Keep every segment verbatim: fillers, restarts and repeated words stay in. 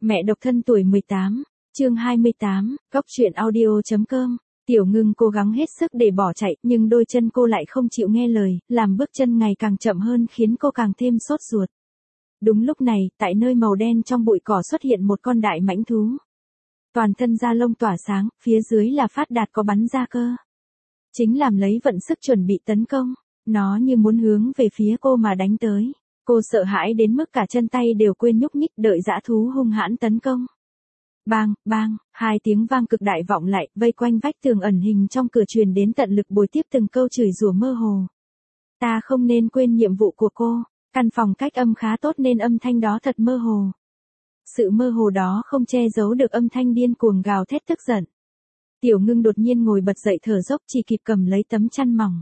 Mẹ độc thân tuổi mười tám, chương hai mươi tám, góc truyện audio.com. Tiểu Ngưng cố gắng hết sức để bỏ chạy, nhưng đôi chân cô lại không chịu nghe lời, làm bước chân ngày càng chậm hơn khiến cô càng thêm sốt ruột. Đúng lúc này, tại nơi màu đen trong bụi cỏ xuất hiện một con đại mãnh thú. Toàn thân da lông tỏa sáng, phía dưới là phát đạt có bắn ra cơ. Chính làm lấy vận sức chuẩn bị tấn công, nó như muốn hướng về phía cô mà đánh tới. Cô sợ hãi đến mức cả chân tay đều quên nhúc nhích đợi dã thú hung hãn tấn công. Bang, bang, hai tiếng vang cực đại vọng lại, vây quanh vách tường ẩn hình trong cửa truyền đến tận lực bồi tiếp từng câu chửi rủa mơ hồ. Ta không nên quên nhiệm vụ của cô, căn phòng cách âm khá tốt nên âm thanh đó thật mơ hồ. Sự mơ hồ đó không che giấu được âm thanh điên cuồng gào thét tức giận. Tiểu Ngưng đột nhiên ngồi bật dậy thở dốc chỉ kịp cầm lấy tấm chăn mỏng.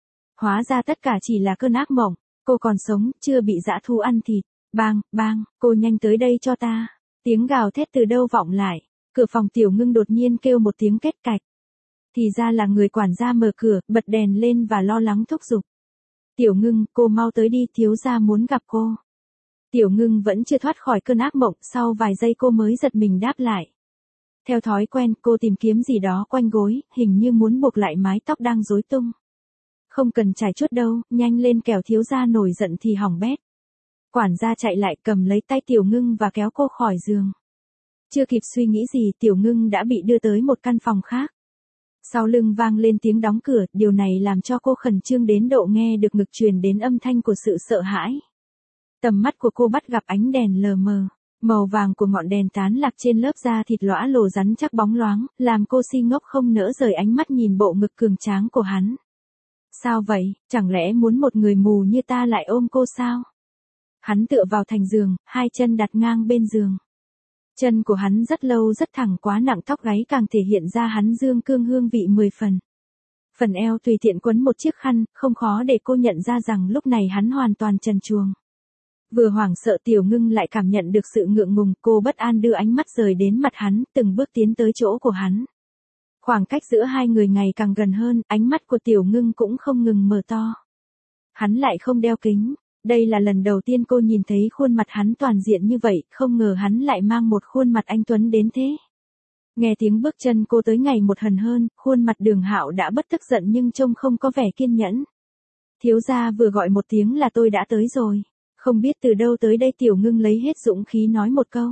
Hóa ra tất cả chỉ là cơn ác mộng, cô còn sống, chưa bị dã thú ăn thịt. Bang, bang, cô nhanh tới đây cho ta. Tiếng gào thét từ đâu vọng lại, cửa phòng Tiểu Ngưng đột nhiên kêu một tiếng két cạch. Thì ra là người quản gia mở cửa, bật đèn lên và lo lắng thúc giục. Tiểu Ngưng, cô mau tới đi, thiếu gia muốn gặp cô. Tiểu Ngưng vẫn chưa thoát khỏi cơn ác mộng, sau vài giây cô mới giật mình đáp lại. Theo thói quen, cô tìm kiếm gì đó quanh gối, hình như muốn buộc lại mái tóc đang rối tung. Không cần trải chuốt đâu, nhanh lên kẻo thiếu gia nổi giận thì hỏng bét. Quản gia chạy lại cầm lấy tay Tiểu Ngưng và kéo cô khỏi giường. Chưa kịp suy nghĩ gì, Tiểu Ngưng đã bị đưa tới một căn phòng khác. Sau lưng vang lên tiếng đóng cửa, điều này làm cho cô khẩn trương đến độ nghe được ngực truyền đến âm thanh của sự sợ hãi. Tầm mắt của cô bắt gặp ánh đèn lờ mờ, màu vàng của ngọn đèn tán lạc trên lớp da thịt lõa lồ rắn chắc bóng loáng, làm cô si ngốc không nỡ rời ánh mắt nhìn bộ ngực cường tráng của hắn. Sao vậy, chẳng lẽ muốn một người mù như ta lại ôm cô sao? Hắn tựa vào thành giường, hai chân đặt ngang bên giường. Chân của hắn rất lâu rất thẳng, quá nặng tóc gáy càng thể hiện ra hắn dương cương hương vị mười phần. Phần eo tùy tiện quấn một chiếc khăn, không khó để cô nhận ra rằng lúc này hắn hoàn toàn trần truồng. Vừa hoảng sợ Tiểu Ngưng lại cảm nhận được sự ngượng ngùng, cô bất an đưa ánh mắt rời đến mặt hắn, từng bước tiến tới chỗ của hắn. Khoảng cách giữa hai người ngày càng gần hơn, ánh mắt của Tiểu Ngưng cũng không ngừng mở to. Hắn lại không đeo kính. Đây là lần đầu tiên cô nhìn thấy khuôn mặt hắn toàn diện như vậy, không ngờ hắn lại mang một khuôn mặt anh tuấn đến thế. Nghe tiếng bước chân cô tới ngày một hằn hơn, khuôn mặt Đường Hạo đã bất tức giận nhưng trông không có vẻ kiên nhẫn. Thiếu gia vừa gọi một tiếng là tôi đã tới rồi. Không biết từ đâu tới đây Tiểu Ngưng lấy hết dũng khí nói một câu.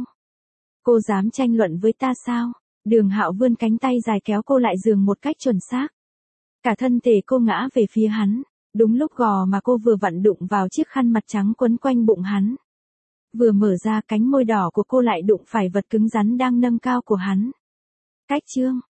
Cô dám tranh luận với ta sao? Đường Hạo vươn cánh tay dài kéo cô lại giường một cách chuẩn xác. Cả thân thể cô ngã về phía hắn. Đúng lúc gò mà cô vừa vặn đụng vào chiếc khăn mặt trắng quấn quanh bụng hắn. Vừa mở ra, cánh môi đỏ của cô lại đụng phải vật cứng rắn đang nâng cao của hắn. Cách chương,